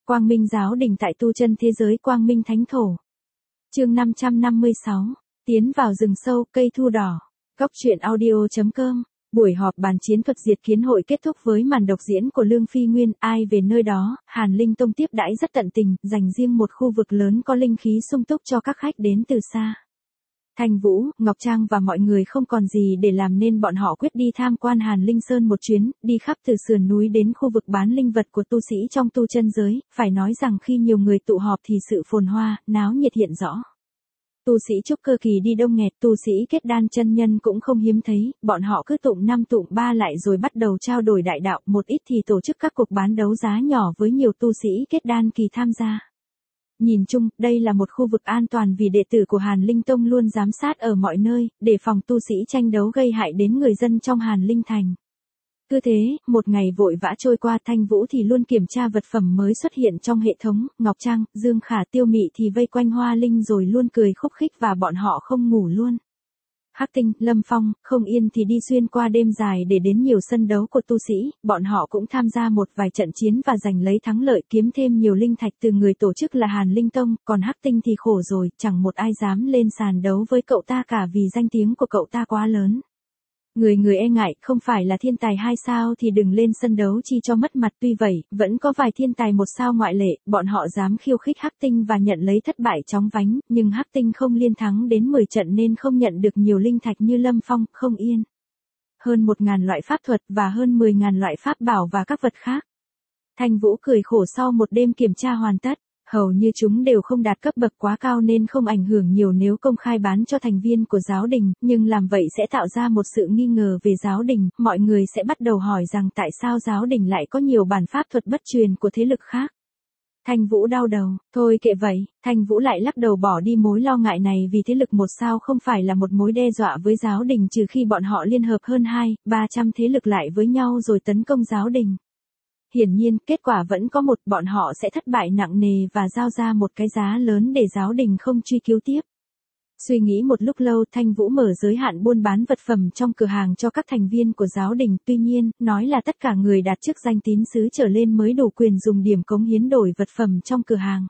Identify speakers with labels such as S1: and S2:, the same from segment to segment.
S1: Quang Minh giáo đình tại tu chân thế giới Quang Minh Thánh Thổ. Chương 556. Tiến vào rừng sâu, cây thu đỏ. Góc truyện audio.com. Buổi họp bàn chiến thuật diệt kiến hội kết thúc với màn độc diễn của Lương Phi Nguyên. Ai về nơi đó, Hàn Linh Tông tiếp đãi rất tận tình, dành riêng một khu vực lớn có linh khí sung túc cho các khách đến từ xa. Thanh Vũ, Ngọc Trang và mọi người không còn gì để làm nên bọn họ quyết đi tham quan Hàn Linh Sơn một chuyến, đi khắp từ sườn núi đến khu vực bán linh vật của tu sĩ trong tu chân giới. Phải nói rằng khi nhiều người tụ họp thì sự phồn hoa, náo nhiệt hiện rõ. Tu sĩ trúc cơ kỳ đi đông nghẹt, tu sĩ kết đan chân nhân cũng không hiếm thấy, bọn họ cứ tụng 5 tụng 3 lại rồi bắt đầu trao đổi đại đạo, một ít thì tổ chức các cuộc bán đấu giá nhỏ với nhiều tu sĩ kết đan kỳ tham gia. Nhìn chung, đây là một khu vực an toàn vì đệ tử của Hàn Linh Tông luôn giám sát ở mọi nơi, để phòng tu sĩ tranh đấu gây hại đến người dân trong Hàn Linh Thành. Cứ thế, một ngày vội vã trôi qua, Thanh Vũ thì luôn kiểm tra vật phẩm mới xuất hiện trong hệ thống, Ngọc Trang, Dương Khả, Tiêu Mị thì vây quanh Hoa Linh rồi luôn cười khúc khích và bọn họ không ngủ luôn. Hắc Tinh, Lâm Phong, Không Yên thì đi xuyên qua đêm dài để đến nhiều sân đấu của tu sĩ, bọn họ cũng tham gia một vài trận chiến và giành lấy thắng lợi, kiếm thêm nhiều linh thạch từ người tổ chức là Hàn Linh Tông, còn Hắc Tinh thì khổ rồi, chẳng một ai dám lên sàn đấu với cậu ta cả vì danh tiếng của cậu ta quá lớn. Người e ngại, không phải là thiên tài 2 sao thì đừng lên sân đấu chi cho mất mặt. Tuy vậy, vẫn có vài thiên tài 1 sao ngoại lệ, bọn họ dám khiêu khích Hắc Tinh và nhận lấy thất bại chóng vánh, nhưng Hắc Tinh không liên thắng đến 10 trận nên không nhận được nhiều linh thạch như Lâm Phong, Không Yên. Hơn 1.000 loại pháp thuật và hơn 10.000 loại pháp bảo và các vật khác. Thanh Vũ cười khổ sau một đêm kiểm tra hoàn tất. Hầu như chúng đều không đạt cấp bậc quá cao nên không ảnh hưởng nhiều nếu công khai bán cho thành viên của giáo đình, nhưng làm vậy sẽ tạo ra một sự nghi ngờ về giáo đình, mọi người sẽ bắt đầu hỏi rằng tại sao giáo đình lại có nhiều bản pháp thuật bất truyền của thế lực khác. Thanh Vũ đau đầu, thôi kệ vậy, Thanh Vũ lại lắc đầu bỏ đi mối lo ngại này vì thế lực 1 sao không phải là một mối đe dọa với giáo đình trừ khi bọn họ liên hợp hơn 200-300 thế lực lại với nhau rồi tấn công giáo đình. Hiển nhiên, kết quả vẫn có một, bọn họ sẽ thất bại nặng nề và giao ra một cái giá lớn để giáo đình không truy cứu tiếp. Suy nghĩ một lúc lâu, Thanh Vũ mở giới hạn buôn bán vật phẩm trong cửa hàng cho các thành viên của giáo đình, tuy nhiên, nói là tất cả người đạt chức danh tín sứ trở lên mới đủ quyền dùng điểm cống hiến đổi vật phẩm trong cửa hàng.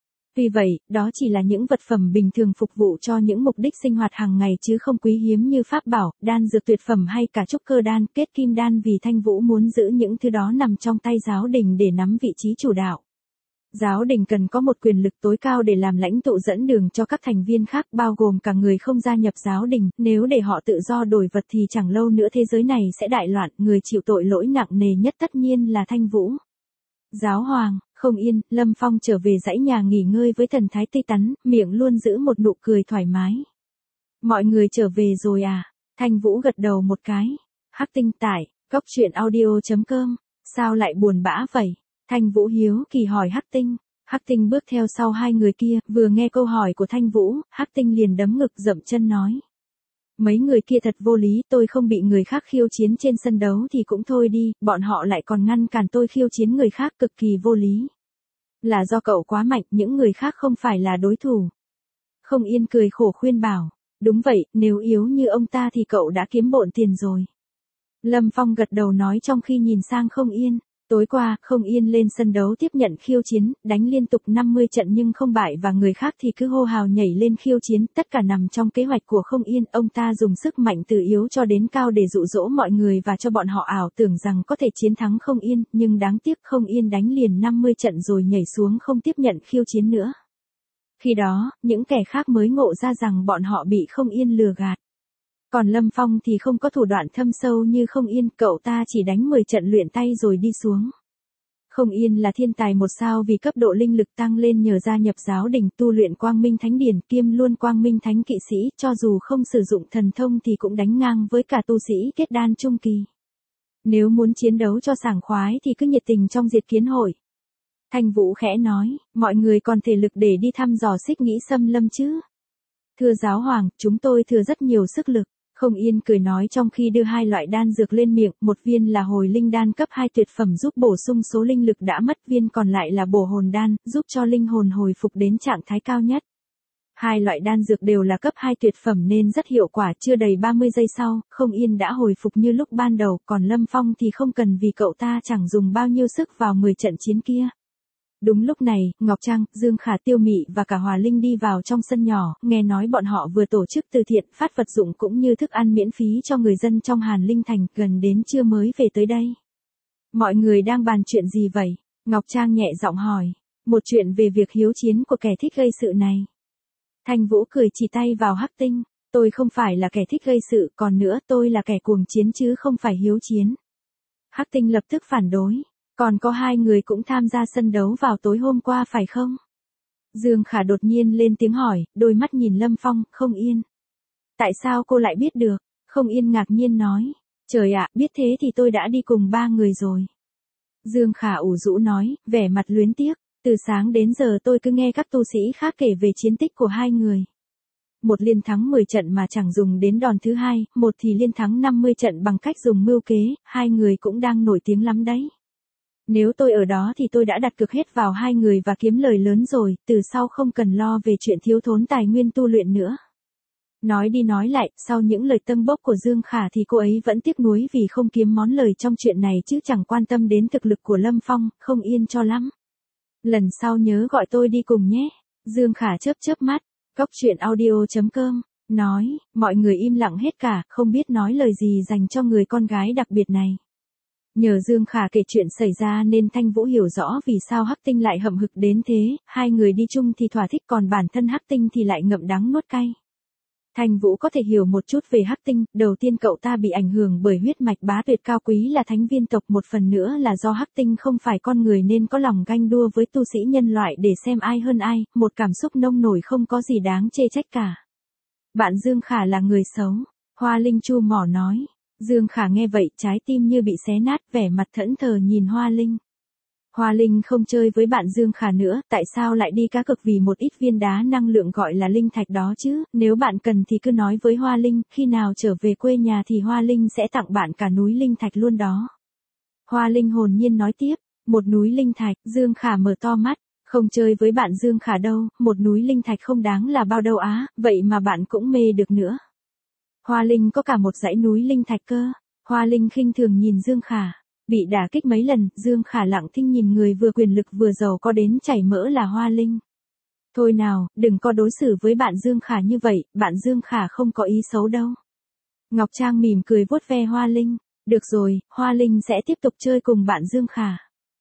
S1: Vì vậy, đó chỉ là những vật phẩm bình thường phục vụ cho những mục đích sinh hoạt hàng ngày chứ không quý hiếm như pháp bảo, đan dược tuyệt phẩm hay cả trúc cơ đan, kết kim đan vì Thanh Vũ muốn giữ những thứ đó nằm trong tay giáo đình để nắm vị trí chủ đạo. Giáo đình cần có một quyền lực tối cao để làm lãnh tụ dẫn đường cho các thành viên khác bao gồm cả người không gia nhập giáo đình, nếu để họ tự do đổi vật thì chẳng lâu nữa thế giới này sẽ đại loạn, người chịu tội lỗi nặng nề nhất tất nhiên là Thanh Vũ. Giáo hoàng, Không Yên, Lâm Phong trở về dãy nhà nghỉ ngơi với thần thái tươi tắn, miệng luôn giữ một nụ cười thoải mái. Mọi người trở về rồi à? Thanh Vũ gật đầu một cái. Hắc Tinh tải, góc truyện audio.com, sao lại buồn bã vậy? Thanh Vũ hiếu kỳ hỏi Hắc Tinh. Hắc Tinh bước theo sau hai người kia, vừa nghe câu hỏi của Thanh Vũ, Hắc Tinh liền đấm ngực dậm chân nói. Mấy người kia thật vô lý, tôi không bị người khác khiêu chiến trên sân đấu thì cũng thôi đi, bọn họ lại còn ngăn cản tôi khiêu chiến người khác, cực kỳ vô lý. Là do cậu quá mạnh, những người khác không phải là đối thủ. Không Yên cười khổ khuyên bảo, đúng vậy, nếu yếu như ông ta thì cậu đã kiếm bộn tiền rồi. Lâm Phong gật đầu nói trong khi nhìn sang Không Yên. Tối qua, Không Yên lên sân đấu tiếp nhận khiêu chiến, đánh liên tục 50 trận nhưng không bại và người khác thì cứ hô hào nhảy lên khiêu chiến, tất cả nằm trong kế hoạch của Không Yên, ông ta dùng sức mạnh từ yếu cho đến cao để dụ dỗ mọi người và cho bọn họ ảo tưởng rằng có thể chiến thắng Không Yên, nhưng đáng tiếc Không Yên đánh liền 50 trận rồi nhảy xuống không tiếp nhận khiêu chiến nữa. Khi đó, những kẻ khác mới ngộ ra rằng bọn họ bị Không Yên lừa gạt. Còn Lâm Phong thì không có thủ đoạn thâm sâu như Không Yên, cậu ta chỉ đánh 10 trận luyện tay rồi đi xuống. Không Yên là thiên tài 1 sao vì cấp độ linh lực tăng lên nhờ gia nhập giáo đình tu luyện Quang Minh Thánh Điển kiêm luôn Quang Minh Thánh Kỵ Sĩ, cho dù không sử dụng thần thông thì cũng đánh ngang với cả tu sĩ kết đan trung kỳ. Nếu muốn chiến đấu cho sảng khoái thì cứ nhiệt tình trong diệt kiến hội. Thanh Vũ khẽ nói, mọi người còn thể lực để đi thăm dò Xích Nghĩ Xâm Lâm chứ? Thưa giáo hoàng, chúng tôi thừa rất nhiều sức lực. Không Yên cười nói trong khi đưa 2 loại đan dược lên miệng, một viên là hồi linh đan cấp 2 tuyệt phẩm giúp bổ sung số linh lực đã mất, viên còn lại là bổ hồn đan, giúp cho linh hồn hồi phục đến trạng thái cao nhất. 2 loại đan dược đều là cấp 2 tuyệt phẩm nên rất hiệu quả, chưa đầy 30 giây sau, Không Yên đã hồi phục như lúc ban đầu, còn Lâm Phong thì không cần vì cậu ta chẳng dùng bao nhiêu sức vào 10 trận chiến kia. Đúng lúc này, Ngọc Trang, Dương Khả, Tiêu Mị và cả Hòa Linh đi vào trong sân nhỏ, nghe nói bọn họ vừa tổ chức từ thiện, phát vật dụng cũng như thức ăn miễn phí cho người dân trong Hàn Linh Thành, gần đến trưa mới về tới đây. Mọi người đang bàn chuyện gì vậy? Ngọc Trang nhẹ giọng hỏi. Một chuyện về việc hiếu chiến của kẻ thích gây sự này. Thanh Vũ cười chỉ tay vào Hắc Tinh. Tôi không phải là kẻ thích gây sự, còn nữa tôi là kẻ cuồng chiến chứ không phải hiếu chiến. Hắc Tinh lập tức phản đối. Còn có 2 người cũng tham gia sân đấu vào tối hôm qua phải không? Dương Khả đột nhiên lên tiếng hỏi, đôi mắt nhìn Lâm Phong, Không Yên. Tại sao cô lại biết được? Không Yên ngạc nhiên nói. Trời ạ, biết thế thì tôi đã đi cùng 3 người rồi. Dương Khả ủ rũ nói, vẻ mặt luyến tiếc. Từ sáng đến giờ tôi cứ nghe các tu sĩ khác kể về chiến tích của 2 người. Một liên thắng 10 trận mà chẳng dùng đến đòn thứ hai, một thì liên thắng 50 trận bằng cách dùng mưu kế, 2 người cũng đang nổi tiếng lắm đấy. Nếu tôi ở đó thì tôi đã đặt cược hết vào 2 người và kiếm lời lớn rồi, từ sau không cần lo về chuyện thiếu thốn tài nguyên tu luyện nữa. Nói đi nói lại, sau những lời tâng bốc của Dương Khả thì cô ấy vẫn tiếc nuối vì không kiếm món lời trong chuyện này chứ chẳng quan tâm đến thực lực của Lâm Phong, Không Yên cho lắm. Lần sau nhớ gọi tôi đi cùng nhé. Dương Khả chớp chớp mắt. Góc truyện audio.com nói, mọi người im lặng hết cả, không biết nói lời gì dành cho người con gái đặc biệt này. Nhờ Dương Khả kể chuyện xảy ra nên Thanh Vũ hiểu rõ vì sao Hắc Tinh lại hậm hực đến thế, 2 người đi chung thì thỏa thích còn bản thân Hắc Tinh thì lại ngậm đắng nuốt cay. Thanh Vũ có thể hiểu một chút về Hắc Tinh, đầu tiên cậu ta bị ảnh hưởng bởi huyết mạch bá tuyệt cao quý là thánh viên tộc, một phần nữa là do Hắc Tinh không phải con người nên có lòng ganh đua với tu sĩ nhân loại để xem ai hơn ai, một cảm xúc nông nổi không có gì đáng chê trách cả. Bạn Dương Khả là người xấu, Hoa Linh chu mỏ nói. Dương Khả nghe vậy trái tim như bị xé nát, vẻ mặt thẫn thờ nhìn Hoa Linh. Hoa Linh không chơi với bạn Dương Khả nữa, tại sao lại đi cá cược vì một ít viên đá năng lượng gọi là linh thạch đó chứ, nếu bạn cần thì cứ nói với Hoa Linh, khi nào trở về quê nhà thì Hoa Linh sẽ tặng bạn cả núi linh thạch luôn đó. Hoa Linh hồn nhiên nói tiếp, một núi linh thạch, Dương Khả mở to mắt, không chơi với bạn Dương Khả đâu, một núi linh thạch không đáng là bao đâu á, vậy mà bạn cũng mê được nữa. Hoa Linh có cả một dãy núi linh thạch cơ. Hoa Linh khinh thường nhìn Dương Khả. Bị đả kích mấy lần, Dương Khả lặng thinh nhìn người vừa quyền lực vừa giàu có đến chảy mỡ là Hoa Linh. Thôi nào, đừng có đối xử với bạn Dương Khả như vậy, bạn Dương Khả không có ý xấu đâu. Ngọc Trang mỉm cười vuốt ve Hoa Linh. Được rồi, Hoa Linh sẽ tiếp tục chơi cùng bạn Dương Khả.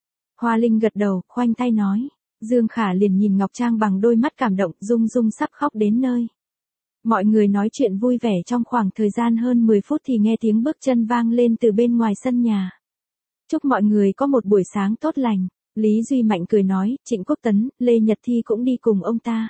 S1: Hoa Linh gật đầu, khoanh tay nói. Dương Khả liền nhìn Ngọc Trang bằng đôi mắt cảm động, rung rung sắp khóc đến nơi. Mọi người nói chuyện vui vẻ trong khoảng thời gian hơn 10 phút thì nghe tiếng bước chân vang lên từ bên ngoài sân nhà. Chúc mọi người có một buổi sáng tốt lành. Lý Duy Mạnh cười nói, Trịnh Quốc Tấn, Lê Nhật Thi cũng đi cùng ông ta.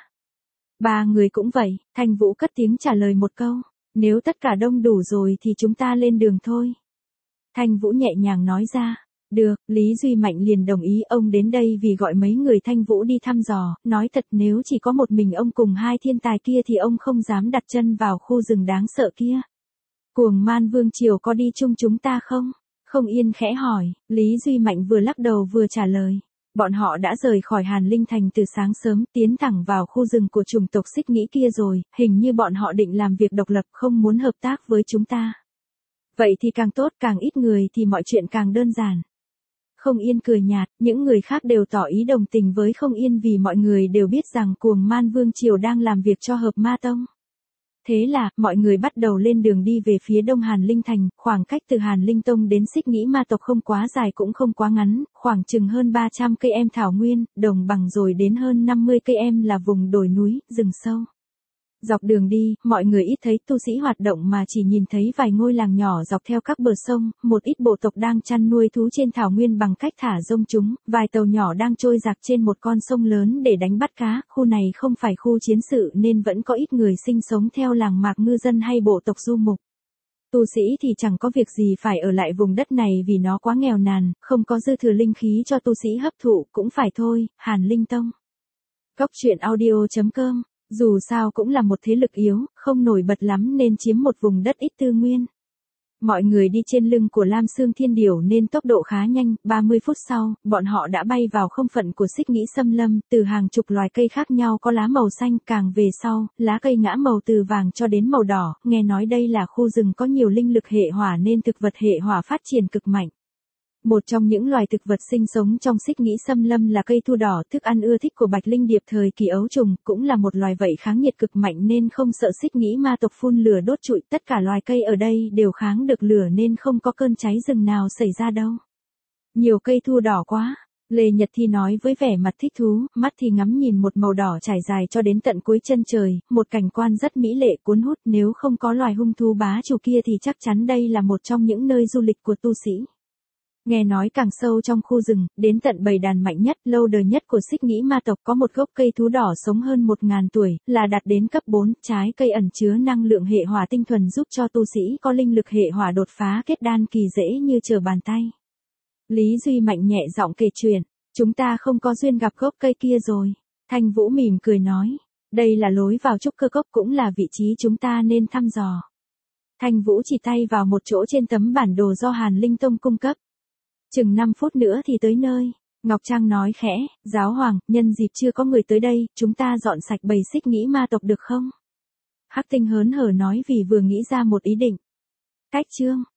S1: 3 người cũng vậy, Thanh Vũ cất tiếng trả lời một câu. Nếu tất cả đông đủ rồi thì chúng ta lên đường thôi. Thanh Vũ nhẹ nhàng nói ra. Được, Lý Duy Mạnh liền đồng ý, ông đến đây vì gọi mấy người Thanh Vũ đi thăm dò, nói thật nếu chỉ có một mình ông cùng 2 thiên tài kia thì ông không dám đặt chân vào khu rừng đáng sợ kia. Cuồng Man Vương Triều có đi chung chúng ta không? Không Yên khẽ hỏi, Lý Duy Mạnh vừa lắc đầu vừa trả lời. Bọn họ đã rời khỏi Hàn Linh Thành từ sáng sớm, tiến thẳng vào khu rừng của chủng tộc Xích Nghĩ kia rồi, hình như bọn họ định làm việc độc lập không muốn hợp tác với chúng ta. Vậy thì càng tốt, càng ít người thì mọi chuyện càng đơn giản. Không Yên cười nhạt, những người khác đều tỏ ý đồng tình với Không Yên vì mọi người đều biết rằng Cuồng Man Vương Triều đang làm việc cho Hợp Ma Tông. Thế là, mọi người bắt đầu lên đường đi về phía đông Hàn Linh Thành, khoảng cách từ Hàn Linh Tông đến Xích Nghĩ Ma tộc không quá dài cũng không quá ngắn, khoảng chừng hơn 300 cây em thảo nguyên, đồng bằng rồi đến hơn 50 cây em là vùng đồi núi, rừng sâu. Dọc đường đi, mọi người ít thấy tu sĩ hoạt động mà chỉ nhìn thấy vài ngôi làng nhỏ dọc theo các bờ sông, một ít bộ tộc đang chăn nuôi thú trên thảo nguyên bằng cách thả rông chúng, vài tàu nhỏ đang trôi dạt trên một con sông lớn để đánh bắt cá, khu này không phải khu chiến sự nên vẫn có ít người sinh sống theo làng mạc ngư dân hay bộ tộc du mục. Tu sĩ thì chẳng có việc gì phải ở lại vùng đất này vì nó quá nghèo nàn, không có dư thừa linh khí cho tu sĩ hấp thụ, cũng phải thôi, Hàn Linh Tông. Góc truyện audio.com Dù sao cũng là một thế lực yếu, không nổi bật lắm nên chiếm một vùng đất ít tư nguyên. Mọi người đi trên lưng của Lam Xương Thiên Điểu nên tốc độ khá nhanh, 30 phút sau, bọn họ đã bay vào không phận của Xích Nghĩ Xâm Lâm, từ hàng chục loài cây khác nhau có lá màu xanh, càng về sau, lá cây ngã màu từ vàng cho đến màu đỏ, nghe nói đây là khu rừng có nhiều linh lực hệ hỏa nên thực vật hệ hỏa phát triển cực mạnh. Một trong những loài thực vật sinh sống trong xích nghĩ xâm lâm là cây thu đỏ, thức ăn ưa thích của bạch linh điệp thời kỳ ấu trùng, cũng là một loài vậy kháng nhiệt cực mạnh nên không sợ xích nghĩ ma tộc phun lửa đốt trụi. Tất cả loài cây ở đây đều kháng được lửa nên không có cơn cháy rừng nào xảy ra đâu. Nhiều cây thu đỏ quá. Lê Nhật Thi nói với vẻ mặt thích thú, mắt thì ngắm nhìn một màu đỏ trải dài cho đến tận cuối chân trời, một cảnh quan rất mỹ lệ cuốn hút. Nếu không có loài hung thú bá chủ kia thì chắc chắn đây là một trong những nơi du lịch của tu sĩ. Nghe nói càng sâu trong khu rừng, đến tận bầy đàn mạnh nhất, lâu đời nhất của xích nghĩ ma tộc có một gốc cây thú đỏ sống hơn 1000 tuổi, là đạt đến cấp 4, trái cây ẩn chứa năng lượng hệ hỏa tinh thuần giúp cho tu sĩ có linh lực hệ hỏa đột phá kết đan kỳ dễ như trở bàn tay. Lý Duy Mạnh nhẹ giọng kể chuyện, chúng ta không có duyên gặp gốc cây kia rồi. Thanh Vũ mỉm cười nói, đây là lối vào trúc cơ cốc cũng là vị trí chúng ta nên thăm dò. Thanh Vũ chỉ tay vào một chỗ trên tấm bản đồ do Hàn Linh Tông cung cấp. Chừng 5 phút nữa thì tới nơi. Ngọc Trang nói khẽ, giáo hoàng, nhân dịp chưa có người tới đây, chúng ta dọn sạch bầy xích nghĩ ma tộc được không? Hắc Tinh hớn hở nói vì vừa nghĩ ra một ý định. Cách chương.